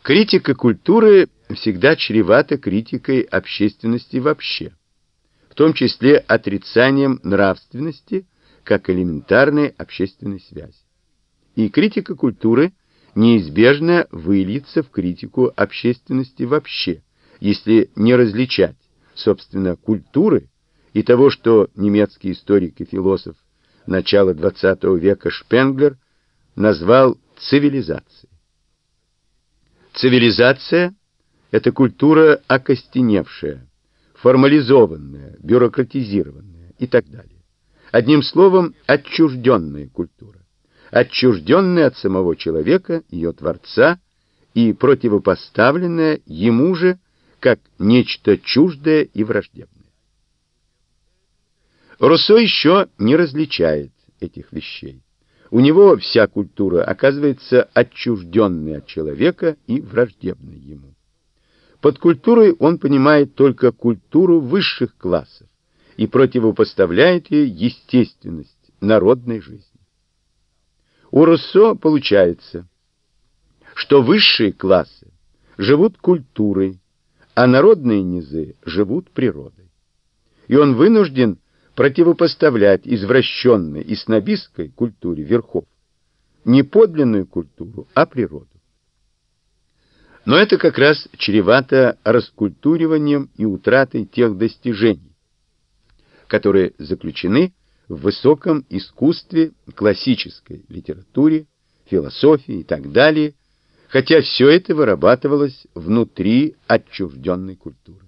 Критика культуры всегда чревата критикой общественности вообще, в том числе отрицанием нравственности как элементарной общественной связи. И критика культуры неизбежно выльется в критику общественности вообще, если не различать, собственно, культуры и того, что немецкий историк и философ начала XX века Шпенглер назвал цивилизацией. Цивилизация — это культура окостеневшая, формализованная, бюрократизированная и так далее. Одним словом, отчужденная культура, отчужденная от самого человека, ее творца, и противопоставленная ему же как нечто чуждое и враждебное. Руссо еще не различает этих вещей. У него вся культура оказывается отчужденной от человека и враждебной ему. Под культурой он понимает только культуру высших классов и противопоставляет ей естественность народной жизни. У Руссо получается, что высшие классы живут культурой, а народные низы живут природой. И он вынужден противопоставлять извращенной и снобистской культуре верхов не подлинную культуру, а природу. Но это как раз чревато раскультуриванием и утратой тех достижений, которые заключены в высоком искусстве, классической литературе, философии и так далее, хотя все это вырабатывалось внутри отчужденной культуры.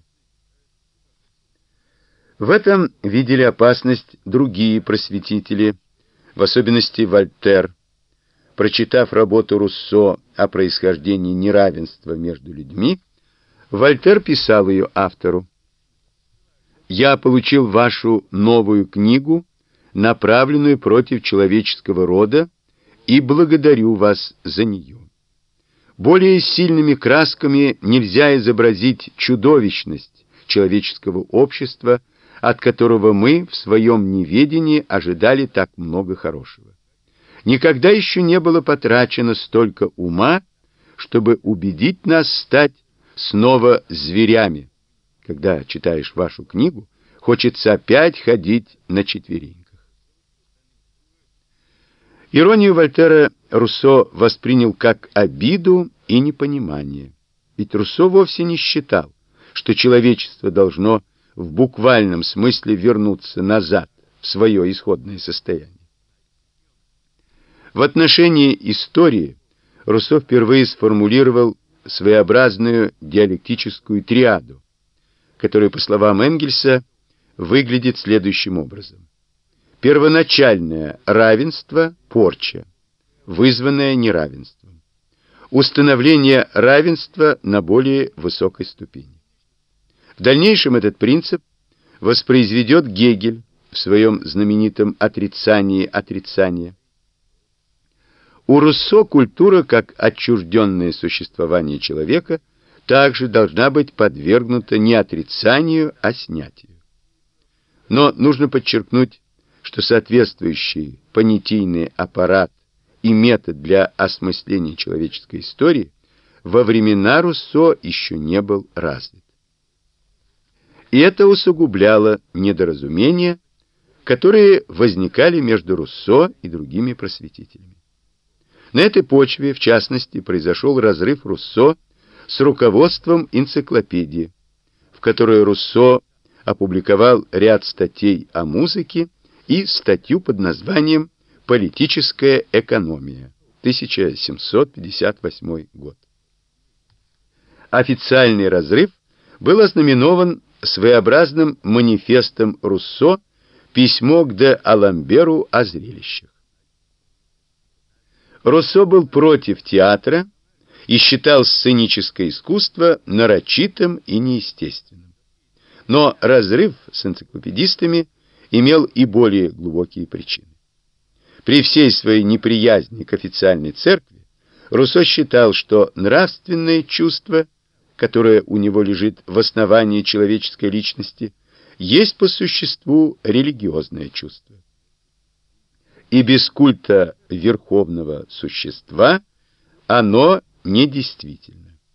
В этом видели опасность другие просветители, в особенности Вольтер. Прочитав работу Руссо о происхождении неравенства между людьми, Вольтер писал ее автору: «Я получил вашу новую книгу, направленную против человеческого рода, и благодарю вас за нее. Более сильными красками нельзя изобразить чудовищность человеческого общества, от которого мы в своем неведении ожидали так много хорошего. Никогда еще не было потрачено столько ума, чтобы убедить нас стать снова зверями. Когда читаешь вашу книгу, хочется опять ходить на четвереньках». Иронию Вольтера Руссо воспринял как обиду и непонимание. Ведь Руссо вовсе не считал, что человечество должно в буквальном смысле вернуться назад в свое исходное состояние. В отношении истории Руссо впервые сформулировал своеобразную диалектическую триаду, которая, по словам Энгельса, выглядит следующим образом. Первоначальное равенство – порча, вызванное неравенством. Установление равенства на более высокой ступени. В дальнейшем этот принцип воспроизведет Гегель в своем знаменитом «Отрицании отрицания». У Руссо культура, как отчужденное существование человека, также должна быть подвергнута не отрицанию, а снятию. Но нужно подчеркнуть, что соответствующий понятийный аппарат и метод для осмысления человеческой истории во времена Руссо еще не был развит. И это усугубляло недоразумения, которые возникали между Руссо и другими просветителями. На этой почве, в частности, произошел разрыв Руссо с руководством энциклопедии, в которой Руссо опубликовал ряд статей о музыке и статью под названием «Политическая экономия», 1758 год. Официальный разрыв был ознаменован своеобразным манифестом Руссо «Письмо к де Аламберу о зрелищах». Руссо был против театра и считал сценическое искусство нарочитым и неестественным. Но разрыв с энциклопедистами имел и более глубокие причины. При всей своей неприязни к официальной церкви Руссо считал, что нравственное чувство, которое у него лежит в основании человеческой личности, есть по существу религиозное чувство. И без культа верховного существа оно недействительно.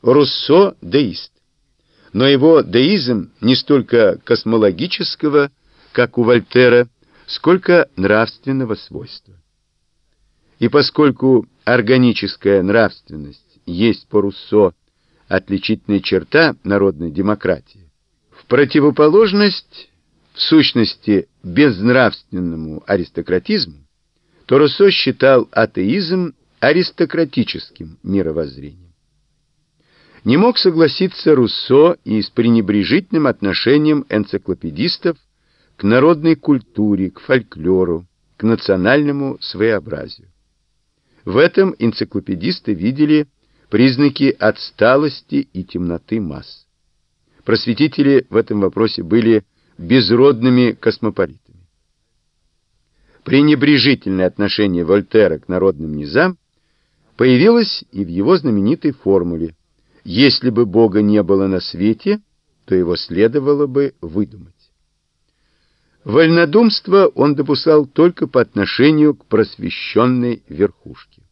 Руссо – деист. Но его деизм не столько космологического, как у Вольтера, сколько нравственного свойства. И поскольку органическая нравственность есть по Руссо отличительная черта народной демократии, в противоположность, в сущности, безнравственному аристократизму, то Руссо считал атеизм аристократическим мировоззрением. Не мог согласиться Руссо и с пренебрежительным отношением энциклопедистов к народной культуре, к фольклору, к национальному своеобразию. В этом энциклопедисты видели признаки отсталости и темноты масс. Просветители в этом вопросе были безродными космополитами. Пренебрежительное отношение Вольтера к народным низам появилось и в его знаменитой формуле: «Если бы Бога не было на свете, то его следовало бы выдумать». Вольнодумство он допускал только по отношению к просвещенной верхушке.